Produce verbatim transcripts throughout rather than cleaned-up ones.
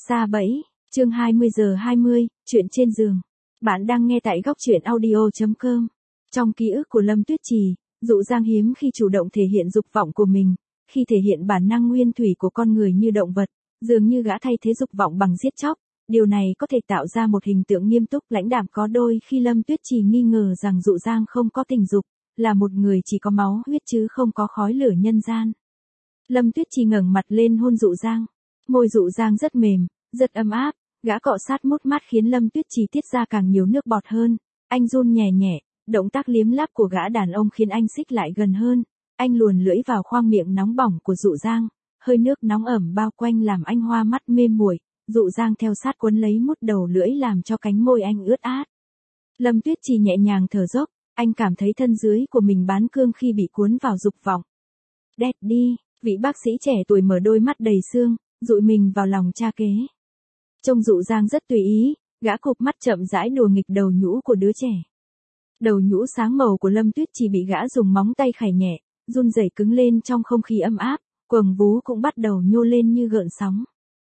Sa bẫy, chương hai mươi giờ hai mươi, chuyện trên giường. Bạn đang nghe tại góc truyện audio chấm com. Trong ký ức của Lâm Tuyết Trì, Dụ Giang hiếm khi chủ động thể hiện dục vọng của mình, khi thể hiện bản năng nguyên thủy của con người như động vật, dường như gã thay thế dục vọng bằng giết chóc. Điều này có thể tạo ra một hình tượng nghiêm túc lãnh đạm, có đôi khi Lâm Tuyết Trì nghi ngờ rằng Dụ Giang không có tình dục, là một người chỉ có máu huyết chứ không có khói lửa nhân gian. Lâm Tuyết Trì ngẩng mặt lên hôn Dụ Giang. Môi Dụ Giang rất mềm, rất ấm áp, gã cọ sát mút mát khiến Lâm Tuyết Trì tiết ra càng nhiều nước bọt hơn. Anh run nhẹ nhẹ, động tác liếm láp của gã đàn ông khiến anh xích lại gần hơn. Anh luồn lưỡi vào khoang miệng nóng bỏng của Dụ Giang, hơi nước nóng ẩm bao quanh làm anh hoa mắt mê muội. Dụ Giang theo sát quấn lấy mút đầu lưỡi làm cho cánh môi anh ướt át. Lâm Tuyết Trì nhẹ nhàng thở dốc, anh cảm thấy thân dưới của mình bán cương khi bị cuốn vào dục vọng. Đét đi, vị bác sĩ trẻ tuổi mở đôi mắt đầy sương, dụi mình vào lòng cha kế. Trông Dụ Giang rất tùy ý, gã cụp mắt chậm rãi đùa nghịch đầu nhũ của đứa trẻ. Đầu nhũ sáng màu của Lâm Tuyết Trì bị gã dùng móng tay khải nhẹ, run rẩy cứng lên trong không khí ấm áp, quầng vú cũng bắt đầu nhô lên như gợn sóng.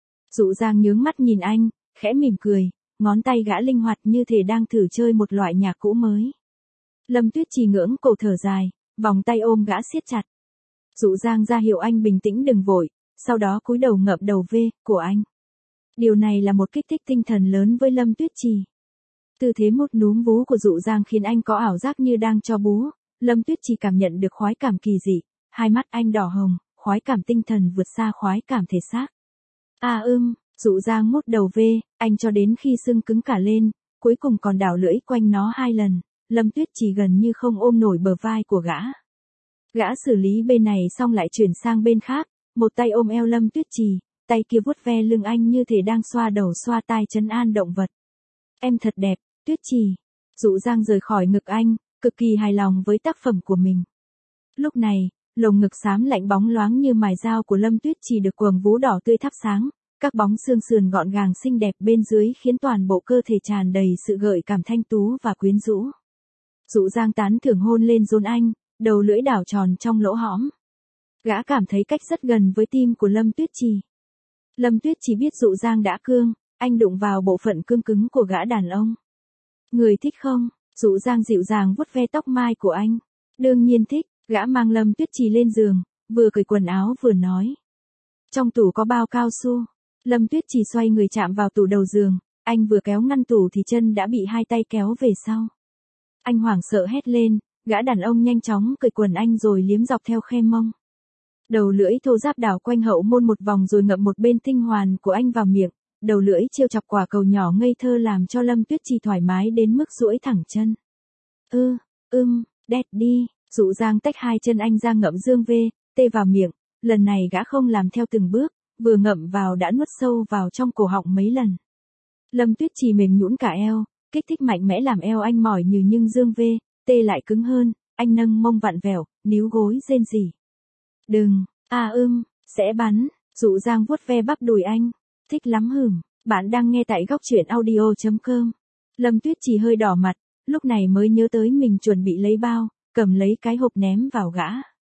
Dụ Giang nhướng mắt nhìn anh, khẽ mỉm cười, ngón tay gã linh hoạt như thể đang thử chơi một loại nhạc cũ mới. Lâm Tuyết Trì ngưỡng cổ thở dài, vòng tay ôm gã siết chặt. Dụ Giang ra hiệu anh bình tĩnh đừng vội, sau đó cúi đầu ngậm đầu V của anh. Điều này là một kích thích tinh thần lớn với Lâm Tuyết Trì. Tư thế mút núm vú của Dụ Giang khiến anh có ảo giác như đang cho bú. Lâm Tuyết Trì cảm nhận được khoái cảm kỳ dị, hai mắt anh đỏ hồng, khoái cảm tinh thần vượt xa khoái cảm thể xác. À ưm, Dụ Giang mút đầu V, anh cho đến khi xương cứng cả lên, cuối cùng còn đảo lưỡi quanh nó hai lần. Lâm Tuyết Trì gần như không ôm nổi bờ vai của gã. Gã xử lý bên này xong lại chuyển sang bên khác, một tay ôm eo Lâm Tuyết Trì, tay kia vuốt ve lưng anh như thể đang xoa đầu xoa tai trấn an động vật. Em thật đẹp, Tuyết Trì. Dụ Giang rời khỏi ngực anh, cực kỳ hài lòng với tác phẩm của mình. Lúc này, lồng ngực xám lạnh bóng loáng như mài dao của Lâm Tuyết Trì được quầng vú đỏ tươi thắp sáng, các bóng xương sườn gọn gàng xinh đẹp bên dưới khiến toàn bộ cơ thể tràn đầy sự gợi cảm thanh tú và quyến rũ. Dụ Giang tán thưởng hôn lên rốn anh, đầu lưỡi đảo tròn trong lỗ hõm. Gã cảm thấy cách rất gần với tim của Lâm Tuyết Trì. Lâm Tuyết Trì biết Dụ Giang đã cương, anh đụng vào bộ phận cương cứng của gã đàn ông. Người thích không? Dụ Giang dịu dàng vuốt ve tóc mai của anh. Đương nhiên thích, gã mang Lâm Tuyết Trì lên giường, vừa cởi quần áo vừa nói. Trong tủ có bao cao su. Lâm Tuyết Trì xoay người chạm vào tủ đầu giường, anh vừa kéo ngăn tủ thì chân đã bị hai tay kéo về sau. Anh hoảng sợ hét lên, gã đàn ông nhanh chóng cởi quần anh rồi liếm dọc theo khe mông. Đầu lưỡi thô ráp đảo quanh hậu môn một vòng rồi ngậm một bên tinh hoàn của anh vào miệng, đầu lưỡi trêu chọc quả cầu nhỏ ngây thơ làm cho Lâm Tuyết Trì thoải mái đến mức duỗi thẳng chân. Ư, ưm, đét đi, Dụ Giang tách hai chân anh ra ngậm dương V, tê vào miệng, lần này gã không làm theo từng bước, vừa ngậm vào đã nuốt sâu vào trong cổ họng mấy lần. Lâm Tuyết Trì mềm nhũn cả eo, kích thích mạnh mẽ làm eo anh mỏi như nhưng dương V, tê lại cứng hơn, anh nâng mông vặn vẹo, níu gối rên rỉ. Đừng, à ưm, sẽ bắn, Dụ Giang vuốt ve bắp đùi anh, thích lắm hửm, bạn đang nghe tại góc truyện audio chấm com. Lâm Tuyết Trì hơi đỏ mặt, lúc này mới nhớ tới mình chuẩn bị lấy bao, cầm lấy cái hộp ném vào gã.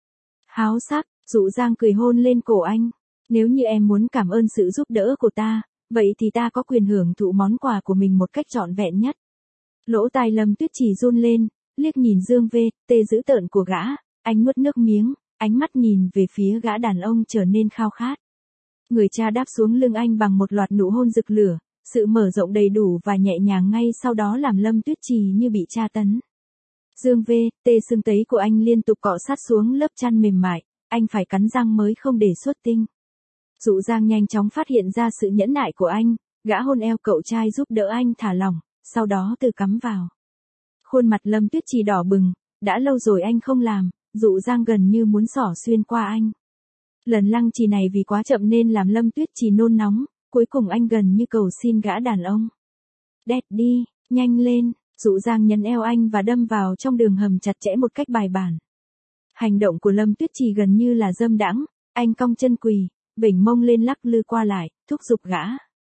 Háo sắc, Dụ Giang cười hôn lên cổ anh, nếu như em muốn cảm ơn sự giúp đỡ của ta, vậy thì ta có quyền hưởng thụ món quà của mình một cách trọn vẹn nhất. Lỗ tai Lâm Tuyết Trì run lên, liếc nhìn dương V, tê dữ tợn của gã, anh nuốt nước miếng, ánh mắt nhìn về phía gã đàn ông trở nên khao khát. Người cha đáp xuống lưng anh bằng một loạt nụ hôn rực lửa, sự mở rộng đầy đủ và nhẹ nhàng ngay sau đó làm Lâm Tuyết Trì như bị tra tấn. Dương V, tê sưng tấy của anh liên tục cọ sát xuống lớp chăn mềm mại, anh phải cắn răng mới không để xuất tinh. Dụ Giang nhanh chóng phát hiện ra sự nhẫn nại của anh, gã hôn eo cậu trai giúp đỡ anh thả lỏng, sau đó từ cắm vào. Khuôn mặt Lâm Tuyết Trì đỏ bừng, đã lâu rồi anh không làm, Dụ Giang gần như muốn xỏ xuyên qua anh. Lần lăng trì này vì quá chậm nên làm Lâm Tuyết Trì nôn nóng, cuối cùng anh gần như cầu xin gã đàn ông. Đét đi, nhanh lên, Dụ Giang nhấn eo anh và đâm vào trong đường hầm chặt chẽ một cách bài bản. Hành động của Lâm Tuyết Trì gần như là dâm đãng, anh cong chân quỳ, vểnh mông lên lắc lư qua lại, thúc giục gã.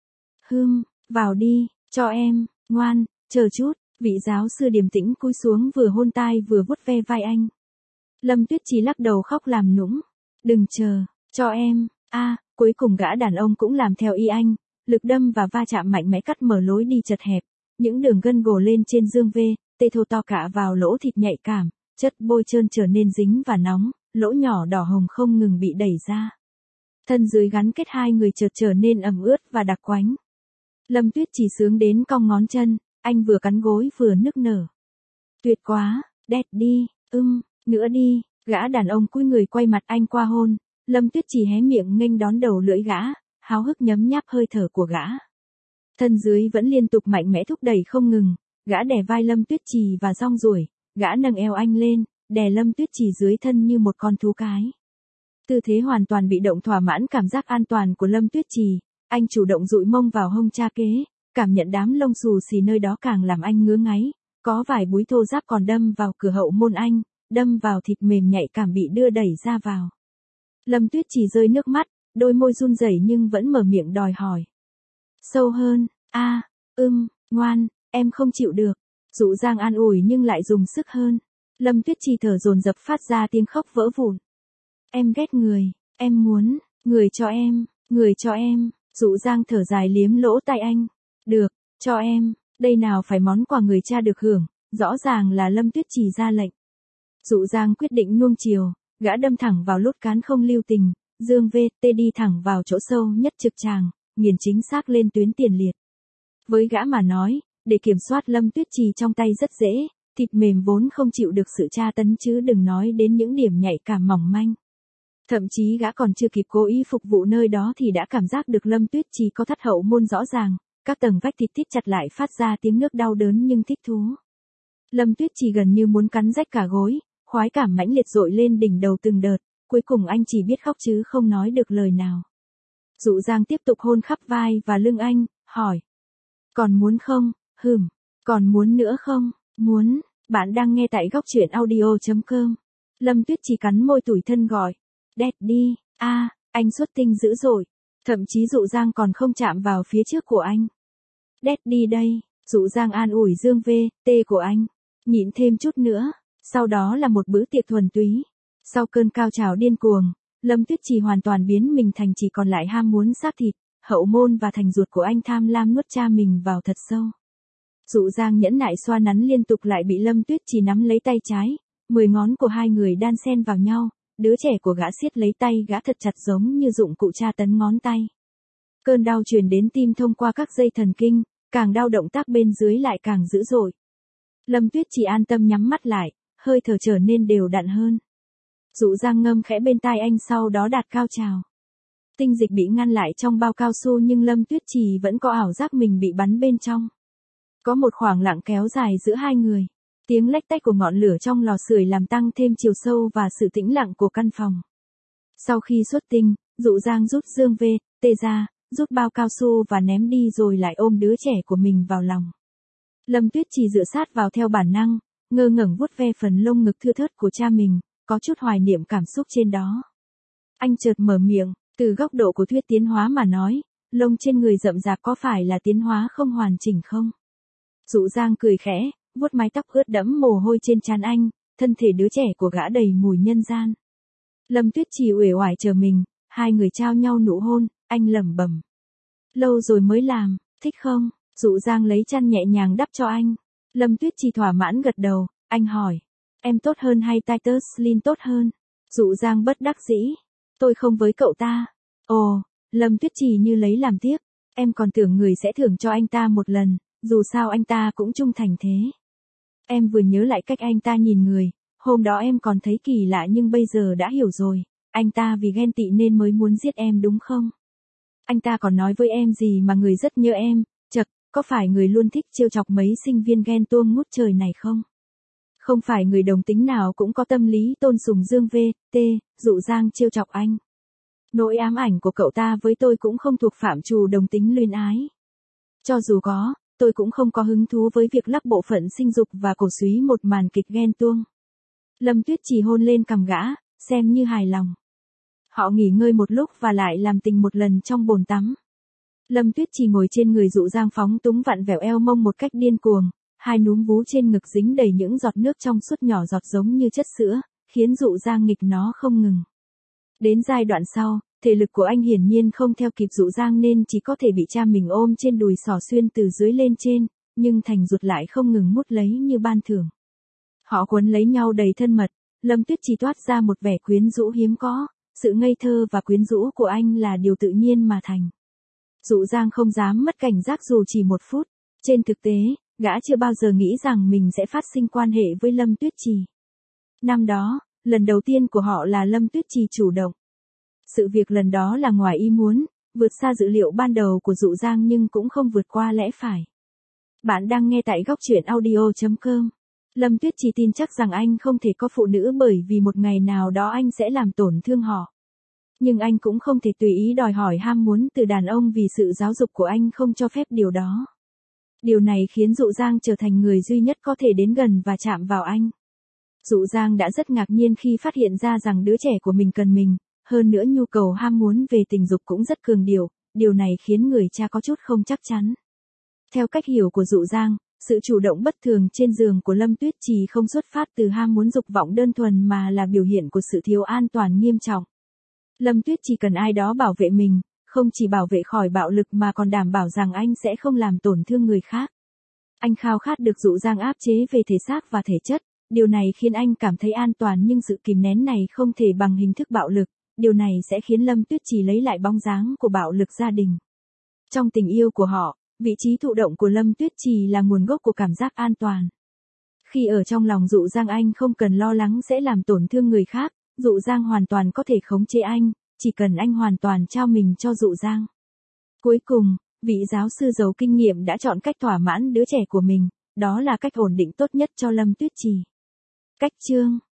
Hưm, vào đi, cho em, ngoan, chờ chút, vị giáo sư điềm tĩnh cúi xuống vừa hôn tai vừa vuốt ve vai anh. Lâm Tuyết Trì lắc đầu khóc làm nũng. Đừng chờ, cho em, a, à, cuối cùng gã đàn ông cũng làm theo ý anh, lực đâm và va chạm mạnh mẽ cắt mở lối đi chật hẹp, những đường gân gồ lên trên dương vê, tê thô to cả vào lỗ thịt nhạy cảm, chất bôi trơn trở nên dính và nóng, lỗ nhỏ đỏ hồng không ngừng bị đẩy ra. Thân dưới gắn kết hai người chợt trở nên ẩm ướt và đặc quánh. Lâm Tuyết Trì sướng đến cong ngón chân, anh vừa cắn gối vừa nức nở. Tuyệt quá, đẹp đi, ưm, nữa đi, gã đàn ông cúi người quay mặt anh qua hôn, Lâm Tuyết Trì hé miệng nghênh đón đầu lưỡi gã, háo hức nhấm nháp hơi thở của gã. Thân dưới vẫn liên tục mạnh mẽ thúc đẩy không ngừng, gã đè vai Lâm Tuyết Trì và rong ruổi, gã nâng eo anh lên, đè Lâm Tuyết Trì dưới thân như một con thú cái. Tư thế hoàn toàn bị động thỏa mãn cảm giác an toàn của Lâm Tuyết Trì, anh chủ động dụi mông vào hông cha kế, cảm nhận đám lông xù xì nơi đó càng làm anh ngứa ngáy, có vài búi thô ráp còn đâm vào cửa hậu môn anh, đâm vào thịt mềm nhạy cảm bị đưa đẩy ra vào. Lâm Tuyết Trì rơi nước mắt, đôi môi run rẩy nhưng vẫn mở miệng đòi hỏi. Sâu hơn, a, à, ưm, ngoan, em không chịu được. Dụ dàng an ủi nhưng lại dùng sức hơn. Lâm Tuyết Trì thở dồn dập phát ra tiếng khóc vỡ vụn. Em ghét người, em muốn, người cho em, người cho em. Dụ dàng thở dài liếm lỗ tai anh. Được, cho em, đây nào phải món quà người cha được hưởng, rõ ràng là Lâm Tuyết Trì ra lệnh. Dụ dàng quyết định nuông chiều, gã đâm thẳng vào lốt cán không lưu tình, dương vê tê đi thẳng vào chỗ sâu nhất trực tràng, nghiền chính xác lên tuyến tiền liệt. Với gã mà nói, để kiểm soát Lâm Tuyết Trì trong tay rất dễ, thịt mềm vốn không chịu được sự tra tấn chứ đừng nói đến những điểm nhạy cảm mỏng manh. Thậm chí gã còn chưa kịp cố ý phục vụ nơi đó thì đã cảm giác được Lâm Tuyết Trì có thắt hậu môn rõ ràng, các tầng vách thịt thít chặt lại phát ra tiếng nước đau đớn nhưng thích thú. Lâm Tuyết Trì gần như muốn cắn rách cả gối, khoái cảm mãnh liệt dội lên đỉnh đầu từng đợt, cuối cùng anh chỉ biết khóc chứ không nói được lời nào. Dụ dàng tiếp tục hôn khắp vai và lưng anh, hỏi. Còn muốn không, hừm, còn muốn nữa không, muốn, bạn đang nghe tại góc truyện audio chấm com. Lâm Tuyết Trì cắn môi tủi thân gọi. Đẹp đi, a, à, anh xuất tinh dữ dội, thậm chí dụ dàng còn không chạm vào phía trước của anh. Đẹp đi đây, dụ dàng an ủi dương vê, tê của anh, nhịn thêm chút nữa, sau đó là một bữa tiệc thuần túy. Sau cơn cao trào điên cuồng, Lâm Tuyết Trì hoàn toàn biến mình thành chỉ còn lại ham muốn xác thịt, hậu môn và thành ruột của anh tham lam nuốt cha mình vào thật sâu. Dụ dàng nhẫn nại xoa nắn liên tục lại bị Lâm Tuyết Trì nắm lấy tay trái, mười ngón của hai người đan xen vào nhau, đứa trẻ của gã siết lấy tay gã thật chặt giống như dụng cụ tra tấn ngón tay. Cơn đau truyền đến tim thông qua các dây thần kinh, càng đau động tác bên dưới lại càng dữ dội. Lâm Tuyết Trì an tâm nhắm mắt lại, hơi thở trở nên đều đặn hơn. Dụ dàng ngâm khẽ bên tai anh sau đó đạt cao trào. Tinh dịch bị ngăn lại trong bao cao su nhưng Lâm Tuyết Trì vẫn có ảo giác mình bị bắn bên trong. Có một khoảng lặng kéo dài giữa hai người. Tiếng lách tách của ngọn lửa trong lò sưởi làm tăng thêm chiều sâu và sự tĩnh lặng của căn phòng. Sau khi xuất tinh, Dụ dàng rút dương vê tê ra, rút bao cao su và ném đi rồi lại ôm đứa trẻ của mình vào lòng. Lâm Tuyết Trì dựa sát vào theo bản năng, ngơ ngẩn vuốt ve phần lông ngực thưa thớt của cha mình, có chút hoài niệm cảm xúc trên đó. Anh chợt mở miệng, từ góc độ của thuyết tiến hóa mà nói, lông trên người rậm rạp có phải là tiến hóa không hoàn chỉnh không? Dụ dàng cười khẽ, vuốt mái tóc ướt đẫm mồ hôi trên trán anh, thân thể đứa trẻ của gã đầy mùi nhân gian. Lâm Tuyết Trì uể oải chờ mình, hai người trao nhau nụ hôn, anh lẩm bẩm. Lâu rồi mới làm, thích không? Dụ dàng lấy chăn nhẹ nhàng đắp cho anh. Lâm Tuyết Trì thỏa mãn gật đầu, anh hỏi. Em tốt hơn hay Titus Lin tốt hơn? Dụ dàng bất đắc dĩ. Tôi không với cậu ta. Ồ, Lâm Tuyết Trì như lấy làm tiếc. Em còn tưởng người sẽ thưởng cho anh ta một lần, dù sao anh ta cũng trung thành thế. Em vừa nhớ lại cách anh ta nhìn người, hôm đó em còn thấy kỳ lạ nhưng bây giờ đã hiểu rồi, anh ta vì ghen tị nên mới muốn giết em đúng không? Anh ta còn nói với em gì mà người rất nhớ em, chật, có phải người luôn thích trêu chọc mấy sinh viên ghen tuông ngút trời này không? Không phải người đồng tính nào cũng có tâm lý tôn sùng dương vê tê, Dụ dàng trêu chọc anh. Nỗi ám ảnh của cậu ta với tôi cũng không thuộc phạm trù đồng tính luyến ái. Cho dù có, tôi cũng không có hứng thú với việc lắc bộ phận sinh dục và cổ súy một màn kịch ghen tuông. Lâm Tuyết Trì hôn lên cằm gã, xem như hài lòng. Họ nghỉ ngơi một lúc và lại làm tình một lần trong bồn tắm. Lâm Tuyết Trì ngồi trên người Dụ dàng phóng túng vặn vẹo eo mông một cách điên cuồng, hai núm vú trên ngực dính đầy những giọt nước trong suốt nhỏ giọt giống như chất sữa, khiến Dụ dàng nghịch nó không ngừng. Đến giai đoạn sau, Thể lực của anh hiển nhiên không theo kịp Dụ Giang nên chỉ có thể bị cha mình ôm trên đùi xỏ xuyên từ dưới lên trên, nhưng Thành ruột lại không ngừng mút lấy như ban thưởng. Họ quấn lấy nhau đầy thân mật, Lâm Tuyết Trì toát ra một vẻ quyến rũ hiếm có, sự ngây thơ và quyến rũ của anh là điều tự nhiên mà thành. Dụ Giang không dám mất cảnh giác dù chỉ một phút, trên thực tế, gã chưa bao giờ nghĩ rằng mình sẽ phát sinh quan hệ với Lâm Tuyết Trì. Năm đó, lần đầu tiên của họ là Lâm Tuyết Trì chủ động. Sự việc lần đó là ngoài ý muốn, vượt xa dự liệu ban đầu của Dụ Giang nhưng cũng không vượt qua lẽ phải. Bạn đang nghe tại góc truyện audio chấm com. Lâm Tuyết Trì tin chắc rằng anh không thể có phụ nữ bởi vì một ngày nào đó anh sẽ làm tổn thương họ. Nhưng anh cũng không thể tùy ý đòi hỏi ham muốn từ đàn ông vì sự giáo dục của anh không cho phép điều đó. Điều này khiến Dụ Giang trở thành người duy nhất có thể đến gần và chạm vào anh. Dụ Giang đã rất ngạc nhiên khi phát hiện ra rằng đứa trẻ của mình cần mình, hơn nữa nhu cầu ham muốn về tình dục cũng rất cường điệu, điều này khiến người cha có chút không chắc chắn. Theo cách hiểu của Dụ Giang, sự chủ động bất thường trên giường của Lâm Tuyết Trì không xuất phát từ ham muốn dục vọng đơn thuần mà là biểu hiện của sự thiếu an toàn nghiêm trọng. Lâm Tuyết Trì cần ai đó bảo vệ mình, không chỉ bảo vệ khỏi bạo lực mà còn đảm bảo rằng anh sẽ không làm tổn thương người khác. Anh khao khát được Dụ Giang áp chế về thể xác và thể chất, điều này khiến anh cảm thấy an toàn nhưng sự kìm nén này không thể bằng hình thức bạo lực, điều này sẽ khiến Lâm Tuyết Trì lấy lại bóng dáng của bạo lực gia đình. Trong tình yêu của họ, vị trí thụ động của Lâm Tuyết Trì là nguồn gốc của cảm giác an toàn. Khi ở trong lòng Dụ Giang anh không cần lo lắng sẽ làm tổn thương người khác, Dụ Giang hoàn toàn có thể khống chế anh, chỉ cần anh hoàn toàn trao mình cho Dụ Giang. Cuối cùng, vị giáo sư giàu kinh nghiệm đã chọn cách thỏa mãn đứa trẻ của mình, đó là cách ổn định tốt nhất cho Lâm Tuyết Trì. Cách chương